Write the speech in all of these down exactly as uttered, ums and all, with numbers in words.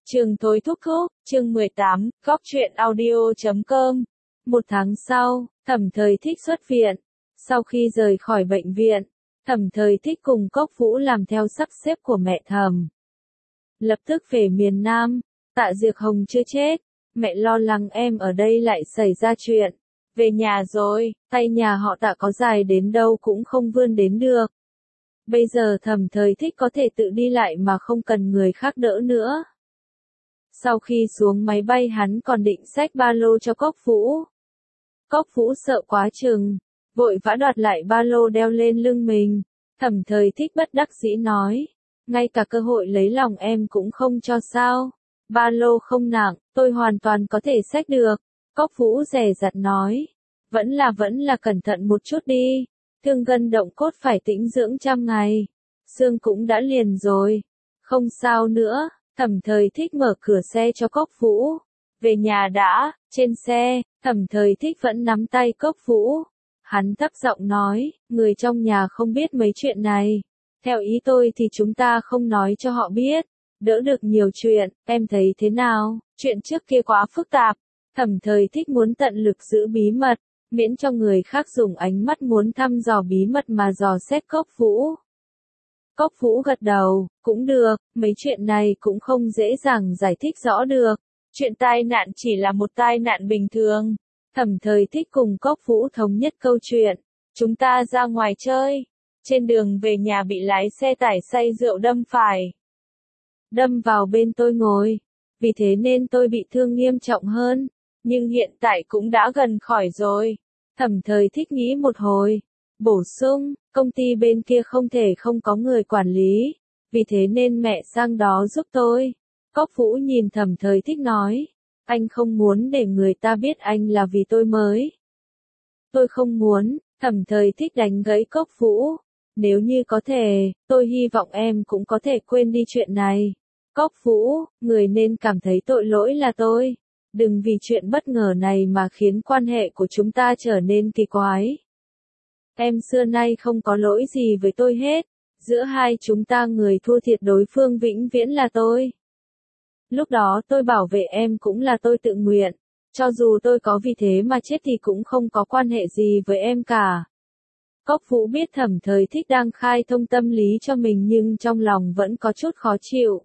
Trường Thôi Thúc Thúc, chương mười tám, góc truyện audio chấm com. Một tháng sau, Thẩm Thời Thích xuất viện. Sau khi rời khỏi bệnh viện, Thẩm Thời Thích cùng Cốc Vũ làm theo sắp xếp của mẹ Thẩm. Lập tức về miền Nam, Tạ Diệc Hồng chưa chết, mẹ lo lắng em ở đây lại xảy ra chuyện. Về nhà rồi, tay nhà họ Tạ có dài đến đâu cũng không vươn đến được. Bây giờ Thẩm Thời Thích có thể tự đi lại mà không cần người khác đỡ nữa. Sau khi xuống máy bay hắn còn định xách ba lô cho Cốc Vũ. Cốc Vũ sợ quá chừng, vội vã đoạt lại ba lô đeo lên lưng mình. Thẩm Thời Thích bất đắc dĩ nói, ngay cả cơ hội lấy lòng em cũng không cho sao. Ba lô không nặng, tôi hoàn toàn có thể xách được. Cốc Vũ dè dặt nói, vẫn là vẫn là cẩn thận một chút đi. Thương gân động cốt phải tĩnh dưỡng trăm ngày. Xương cũng đã liền rồi. Không sao nữa. Thẩm Thời Thích mở cửa xe cho Cốc Vũ. Về nhà đã. Trên xe, Thẩm Thời Thích vẫn nắm tay Cốc Vũ. Hắn thấp giọng nói, người trong nhà không biết mấy chuyện này. Theo ý tôi thì chúng ta không nói cho họ biết. Đỡ được nhiều chuyện, em thấy thế nào? Chuyện trước kia quá phức tạp. Thẩm Thời Thích muốn tận lực giữ bí mật, miễn cho người khác dùng ánh mắt muốn thăm dò bí mật mà dò xét Cốc Vũ. Cốc Vũ gật đầu, cũng được, mấy chuyện này cũng không dễ dàng giải thích rõ được. Chuyện tai nạn chỉ là một tai nạn bình thường. Thẩm Thời Thích cùng Cốc Vũ thống nhất câu chuyện. Chúng ta ra ngoài chơi. Trên đường về nhà bị lái xe tải say rượu đâm phải. Đâm vào bên tôi ngồi. Vì thế nên tôi bị thương nghiêm trọng hơn. Nhưng hiện tại cũng đã gần khỏi rồi. Thẩm Thời Thích nghĩ một hồi. Bổ sung, công ty bên kia không thể không có người quản lý. Vì thế nên mẹ sang đó giúp tôi. Cốc Vũ nhìn Thẩm Thời Thích nói. Anh không muốn để người ta biết anh là vì tôi mới. Tôi không muốn. Thẩm Thời Thích đánh gãy Cốc Vũ. Nếu như có thể, tôi hy vọng em cũng có thể quên đi chuyện này. Cốc Vũ, người nên cảm thấy tội lỗi là tôi. Đừng vì chuyện bất ngờ này mà khiến quan hệ của chúng ta trở nên kỳ quái. Em xưa nay không có lỗi gì với tôi hết. Giữa hai chúng ta người thua thiệt đối phương vĩnh viễn là tôi. Lúc đó tôi bảo vệ em cũng là tôi tự nguyện. Cho dù tôi có vì thế mà chết thì cũng không có quan hệ gì với em cả. Cốc Vũ biết Thẩm Thời Thích đang khai thông tâm lý cho mình nhưng trong lòng vẫn có chút khó chịu.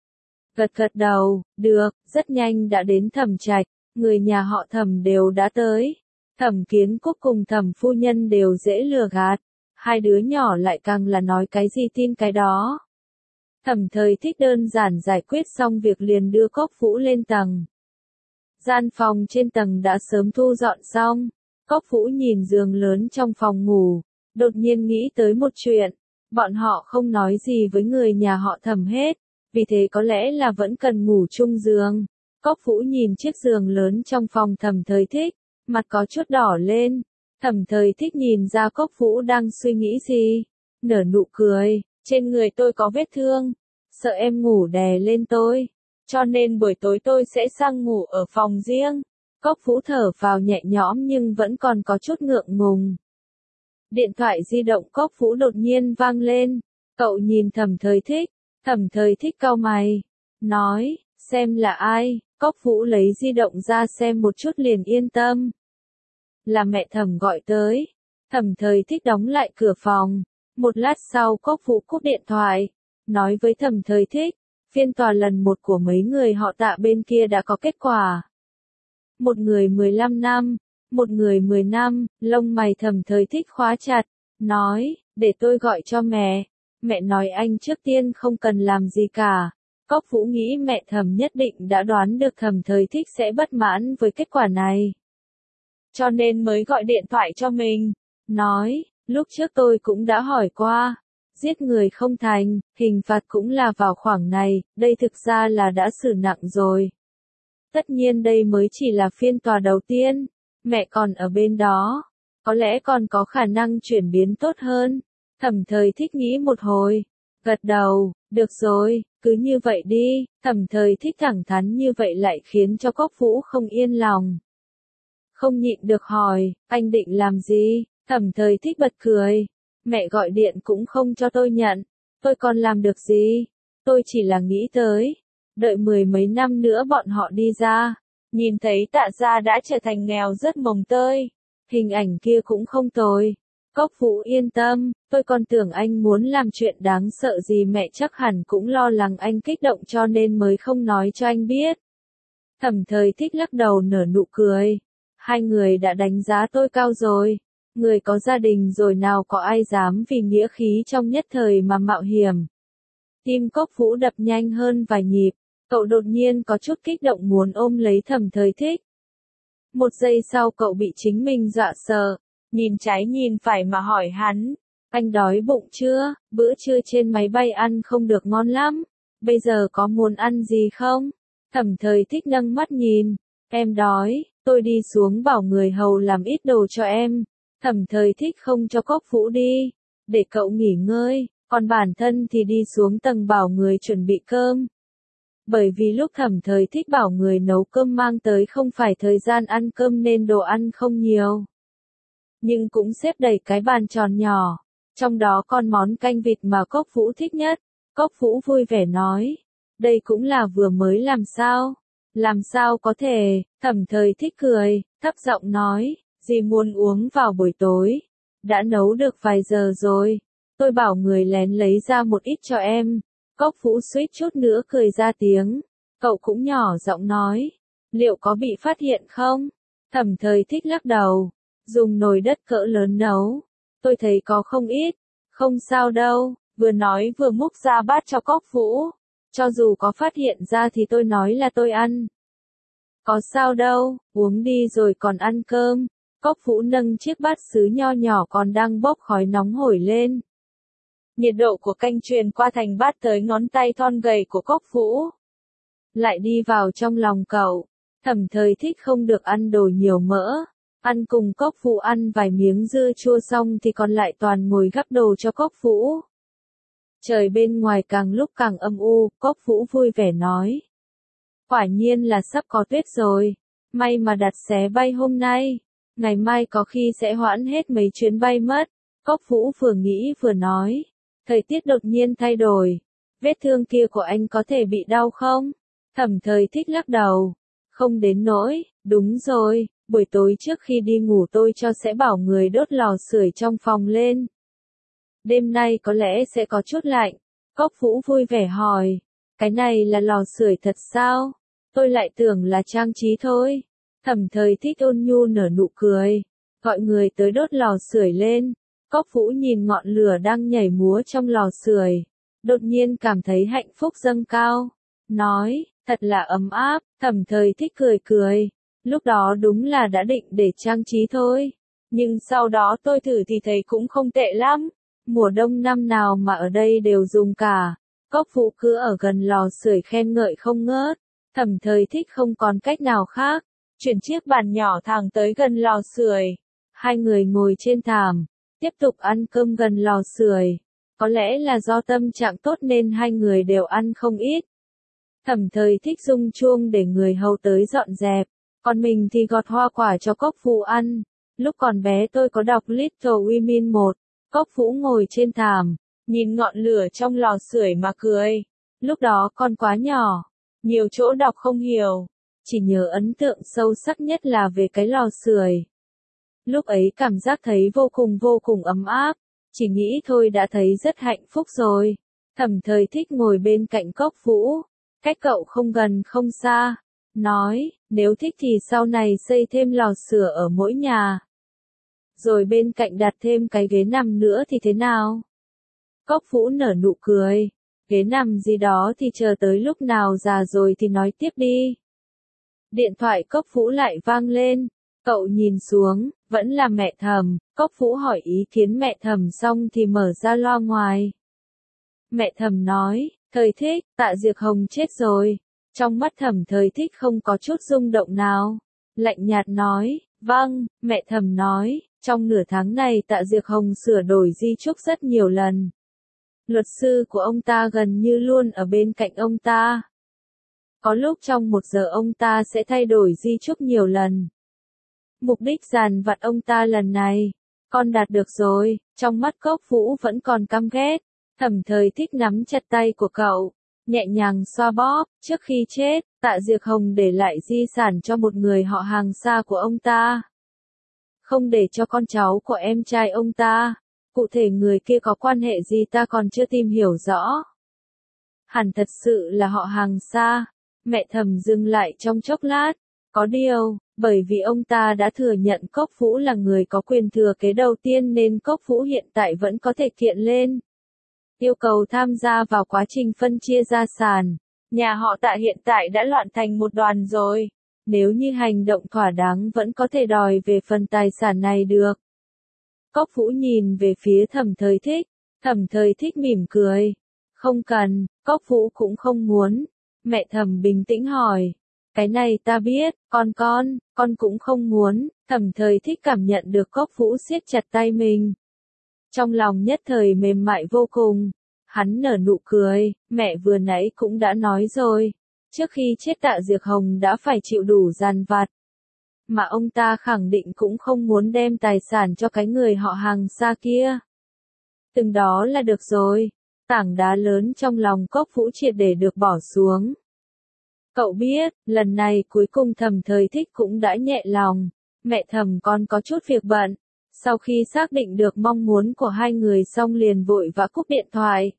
Gật gật đầu, được, rất nhanh đã đến Thẩm Trạch, người nhà họ Thẩm đều đã tới. Thẩm Kiến Quốc cùng Thẩm phu nhân đều dễ lừa gạt, hai đứa nhỏ lại càng là nói cái gì tin cái đó. Thẩm Thời Thích đơn giản giải quyết xong việc liền đưa Cốc Vũ lên tầng. Gian phòng trên tầng đã sớm thu dọn xong. Cốc Vũ nhìn giường lớn trong phòng ngủ, đột nhiên nghĩ tới một chuyện. Bọn họ không nói gì với người nhà họ Thẩm hết, vì thế có lẽ là vẫn cần ngủ chung giường. Cốc Vũ nhìn chiếc giường lớn trong phòng Thẩm Thời Thích, mặt có chút đỏ lên. Thẩm Thời Thích nhìn ra Cốc Vũ đang suy nghĩ gì, nở nụ cười. Trên người tôi có vết thương, sợ em ngủ đè lên tôi, cho nên buổi tối tôi sẽ sang ngủ ở phòng riêng. Cốc Vũ thở vào nhẹ nhõm nhưng vẫn còn có chút ngượng ngùng. Điện thoại di động Cốc Vũ đột nhiên vang lên. Cậu nhìn Thẩm Thời Thích. Thẩm Thời Thích cau mày, nói, xem là ai. Cốc Vũ lấy di động ra xem một chút liền yên tâm. Là mẹ Thẩm gọi tới. Thẩm Thời Thích đóng lại cửa phòng. Một lát sau Cốc Vũ cúp điện thoại, nói với Thẩm Thời Thích, phiên tòa lần một của mấy người họ Tạ bên kia đã có kết quả. Một người mười lăm năm, một người mười năm, lông mày Thẩm Thời Thích khóa chặt, nói, để tôi gọi cho mẹ. Mẹ nói anh trước tiên không cần làm gì cả. Cốc Vũ nghĩ mẹ Thẩm nhất định đã đoán được Thẩm Thời Thích sẽ bất mãn với kết quả này. Cho nên mới gọi điện thoại cho mình. Nói, lúc trước tôi cũng đã hỏi qua. Giết người không thành, hình phạt cũng là vào khoảng này, đây thực ra là đã xử nặng rồi. Tất nhiên đây mới chỉ là phiên tòa đầu tiên. Mẹ còn ở bên đó. Có lẽ còn có khả năng chuyển biến tốt hơn. Thẩm Thời Thích nghĩ một hồi. Gật đầu, được rồi, cứ như vậy đi. Thẩm Thời Thích thẳng thắn như vậy lại khiến cho Cốc Vũ không yên lòng. Không nhịn được hỏi, anh định làm gì? Thẩm Thời Thích bật cười. Mẹ gọi điện cũng không cho tôi nhận. Tôi còn làm được gì? Tôi chỉ là nghĩ tới. Đợi mười mấy năm nữa bọn họ đi ra, nhìn thấy Tạ gia đã trở thành nghèo rất mồng tơi. Hình ảnh kia cũng không tồi. Cốc Vũ yên tâm, tôi còn tưởng anh muốn làm chuyện đáng sợ gì, mẹ chắc hẳn cũng lo lắng anh kích động cho nên mới không nói cho anh biết. Thẩm Thời Thích lắc đầu nở nụ cười. Hai người đã đánh giá tôi cao rồi. Người có gia đình rồi nào có ai dám vì nghĩa khí trong nhất thời mà mạo hiểm. Tim Cốc Vũ đập nhanh hơn vài nhịp. Cậu đột nhiên có chút kích động muốn ôm lấy Thẩm Thời Thích. Một giây sau cậu bị chính mình dọa sợ. Nhìn trái nhìn phải mà hỏi hắn. Anh đói bụng chưa? Bữa trưa trên máy bay ăn không được ngon lắm. Bây giờ có muốn ăn gì không? Thẩm Thời Thích nâng mắt nhìn. Em đói, tôi đi xuống bảo người hầu làm ít đồ cho em. Thẩm Thời Thích không cho Cốc Vũ đi. Để cậu nghỉ ngơi, còn bản thân thì đi xuống tầng bảo người chuẩn bị cơm. Bởi vì lúc Thẩm Thời Thích bảo người nấu cơm mang tới không phải thời gian ăn cơm nên đồ ăn không nhiều. Nhưng cũng xếp đầy cái bàn tròn nhỏ. Trong đó còn món canh vịt mà Cốc Vũ thích nhất. Cốc Vũ vui vẻ nói. Đây cũng là vừa mới làm sao? Làm sao có thể? Thẩm Thời Thích cười, thấp giọng nói. Dì muốn uống vào buổi tối. Đã nấu được vài giờ rồi. Tôi bảo người lén lấy ra một ít cho em. Cốc Vũ suýt chút nữa cười ra tiếng. Cậu cũng nhỏ giọng nói. Liệu có bị phát hiện không? Thẩm Thời Thích lắc đầu. Dùng nồi đất cỡ lớn nấu. Tôi thấy có không ít. Không sao đâu. Vừa nói vừa múc ra bát cho Cốc Vũ. Cho dù có phát hiện ra thì tôi nói là tôi ăn. Có sao đâu, uống đi rồi còn ăn cơm. Cốc Vũ nâng chiếc bát sứ nho nhỏ còn đang bốc khói nóng hổi lên. Nhiệt độ của canh truyền qua thành bát tới ngón tay thon gầy của Cốc Vũ. Lại đi vào trong lòng cậu. Thẩm Thời Thích không được ăn đồ nhiều mỡ. Ăn cùng Cốc Vũ ăn vài miếng dưa chua xong thì còn lại toàn ngồi gắp đồ cho Cốc Vũ. Trời bên ngoài càng lúc càng âm u, Cốc Vũ vui vẻ nói. Quả nhiên là sắp có tuyết rồi. May mà đặt vé bay hôm nay. Ngày mai có khi sẽ hoãn hết mấy chuyến bay mất. Cốc Vũ vừa nghĩ vừa nói. Thời tiết đột nhiên thay đổi. Vết thương kia của anh có thể bị đau không? Thẩm Thời Thích lắc đầu. Không đến nỗi, đúng rồi. Buổi tối trước khi đi ngủ tôi cho sẽ bảo người đốt lò sưởi trong phòng lên. Đêm nay có lẽ sẽ có chút lạnh. Cốc Vũ vui vẻ hỏi. Cái này là lò sưởi thật sao? Tôi lại tưởng là trang trí thôi. Thẩm Thời Thích ôn nhu nở nụ cười. Gọi người tới đốt lò sưởi lên. Cốc Vũ nhìn ngọn lửa đang nhảy múa trong lò sưởi. Đột nhiên cảm thấy hạnh phúc dâng cao. Nói, thật là ấm áp. Thẩm Thời Thích cười cười. Lúc đó đúng là đã định để trang trí thôi. Nhưng sau đó tôi thử thì thấy cũng không tệ lắm. Mùa đông năm nào mà ở đây đều dùng cả. Cốc Vũ cứ ở gần lò sưởi khen ngợi không ngớt. Thẩm Thời Thích không còn cách nào khác. Chuyển chiếc bàn nhỏ thẳng tới gần lò sưởi. Hai người ngồi trên thảm. Tiếp tục ăn cơm gần lò sưởi. Có lẽ là do tâm trạng tốt nên hai người đều ăn không ít. Thẩm Thời Thích rung chuông để người hầu tới dọn dẹp. Còn mình thì gọt hoa quả cho Cốc Vũ ăn. Lúc còn bé tôi có đọc Little Women một. Cốc Vũ ngồi trên thảm, nhìn ngọn lửa trong lò sưởi mà cười. Lúc đó con quá nhỏ, nhiều chỗ đọc không hiểu. Chỉ nhớ ấn tượng sâu sắc nhất là về cái lò sưởi. Lúc ấy cảm giác thấy vô cùng vô cùng ấm áp. Chỉ nghĩ thôi đã thấy rất hạnh phúc rồi. Thẩm Thời Thích ngồi bên cạnh Cốc Vũ. Cách cậu không gần không xa. Nói, nếu thích thì sau này xây thêm lò sưởi ở mỗi nhà. Rồi bên cạnh đặt thêm cái ghế nằm nữa thì thế nào? Cốc Vũ nở nụ cười. Ghế nằm gì đó thì chờ tới lúc nào già rồi thì nói tiếp đi. Điện thoại Cốc Vũ lại vang lên. Cậu nhìn xuống, vẫn là mẹ Thẩm. Cốc Vũ hỏi ý kiến mẹ Thẩm xong thì mở ra loa ngoài. Mẹ Thẩm nói, Thời Thích, Tạ Diệc Hồng chết rồi. Trong mắt Thẩm Thời Thích không có chút rung động nào. Lạnh nhạt nói, vâng, mẹ Thẩm nói. Trong nửa tháng này Tạ Diệc Hồng sửa đổi di chúc rất nhiều lần. Luật sư của ông ta gần như luôn ở bên cạnh ông ta. Có lúc trong một giờ ông ta sẽ thay đổi di chúc nhiều lần. Mục đích dàn vặt ông ta lần này, con đạt được rồi. Trong mắt Cốc Vũ vẫn còn căm ghét. Thẩm Thời Thích nắm chặt tay của cậu. nhẹ nhàng xoa bóp, trước khi chết, Tạ Diệc Hồng để lại di sản cho một người họ hàng xa của ông ta. Không để cho con cháu của em trai ông ta. Cụ thể người kia có quan hệ gì ta còn chưa tìm hiểu rõ. Hẳn thật sự là họ hàng xa. Mẹ Thẩm dừng lại trong chốc lát. Có điều, bởi vì ông ta đã thừa nhận Cốc Vũ là người có quyền thừa kế đầu tiên nên Cốc Vũ hiện tại vẫn có thể kiện lên. Yêu cầu tham gia vào quá trình phân chia gia sản. Nhà họ Tạ hiện tại đã loạn thành một đoàn rồi. Nếu như hành động thỏa đáng vẫn có thể đòi về phần tài sản này được. Cốc Vũ nhìn về phía Thẩm Thời Thích. Thẩm Thời Thích mỉm cười. Không cần, Cốc Vũ cũng không muốn. Mẹ Thẩm bình tĩnh hỏi. Cái này ta biết, con con, con cũng không muốn. Thẩm Thời Thích cảm nhận được Cốc Vũ siết chặt tay mình. Trong lòng nhất thời mềm mại vô cùng. Hắn nở nụ cười, mẹ vừa nãy cũng đã nói rồi. Trước khi chết Tạ Diệc Hồng đã phải chịu đủ dằn vặt. Mà ông ta khẳng định cũng không muốn đem tài sản cho cái người họ hàng xa kia. Từng đó là được rồi. Tảng đá lớn trong lòng Cốc Vũ triệt để được bỏ xuống. Cậu biết, lần này cuối cùng Thẩm Thời Thích cũng đã nhẹ lòng. Mẹ Thẩm con có chút việc bận. Sau khi xác định được mong muốn của hai người xong liền vội vã cúp điện thoại.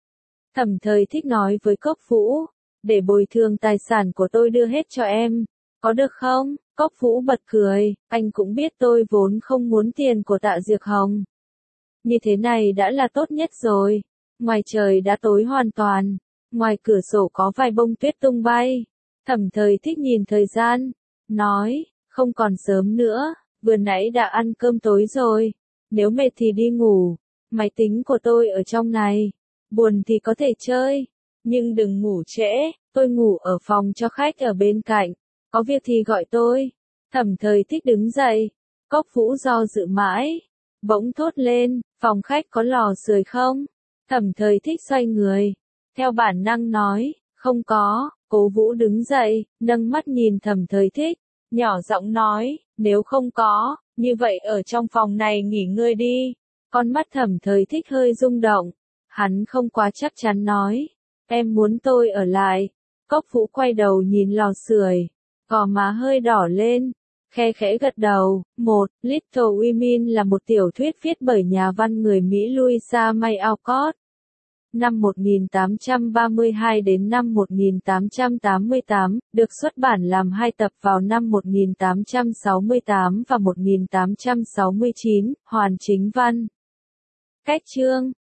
Thẩm Thời Thích nói với Cốc Vũ, để bồi thường tài sản của tôi đưa hết cho em, có được không? Cốc Vũ bật cười, anh cũng biết tôi vốn không muốn tiền của Tạ Diệc Hồng. Như thế này đã là tốt nhất rồi. Ngoài trời đã tối hoàn toàn, ngoài cửa sổ có vài bông tuyết tung bay. Thẩm Thời Thích nhìn thời gian, nói, không còn sớm nữa, vừa nãy đã ăn cơm tối rồi, nếu mệt thì đi ngủ, máy tính của tôi ở trong này, buồn thì có thể chơi, nhưng đừng ngủ trễ, tôi ngủ ở phòng cho khách ở bên cạnh, có việc thì gọi tôi. Thẩm Thời Thích đứng dậy, Cốc Vũ do dự mãi, bỗng thốt lên, phòng khách có lò sưởi không? Thẩm Thời Thích xoay người, theo bản năng nói, không có. Cố Vũ đứng dậy, nâng mắt nhìn Thẩm Thời Thích, nhỏ giọng nói, nếu không có, như vậy ở trong phòng này nghỉ ngơi đi. Con mắt Thẩm Thời Thích hơi rung động, hắn không quá chắc chắn nói, em muốn tôi ở lại. Cốc Vũ quay đầu nhìn lò sưởi, gò má hơi đỏ lên, khe khẽ gật đầu. Một, Little Women là một tiểu thuyết viết bởi nhà văn người Mỹ Louisa May Alcott. Năm một nghìn tám trăm ba mươi hai đến năm một nghìn tám trăm tám mươi tám, được xuất bản làm hai tập vào năm một nghìn tám trăm sáu mươi tám và một nghìn tám trăm sáu mươi chín, hoàn chính văn. Cách chương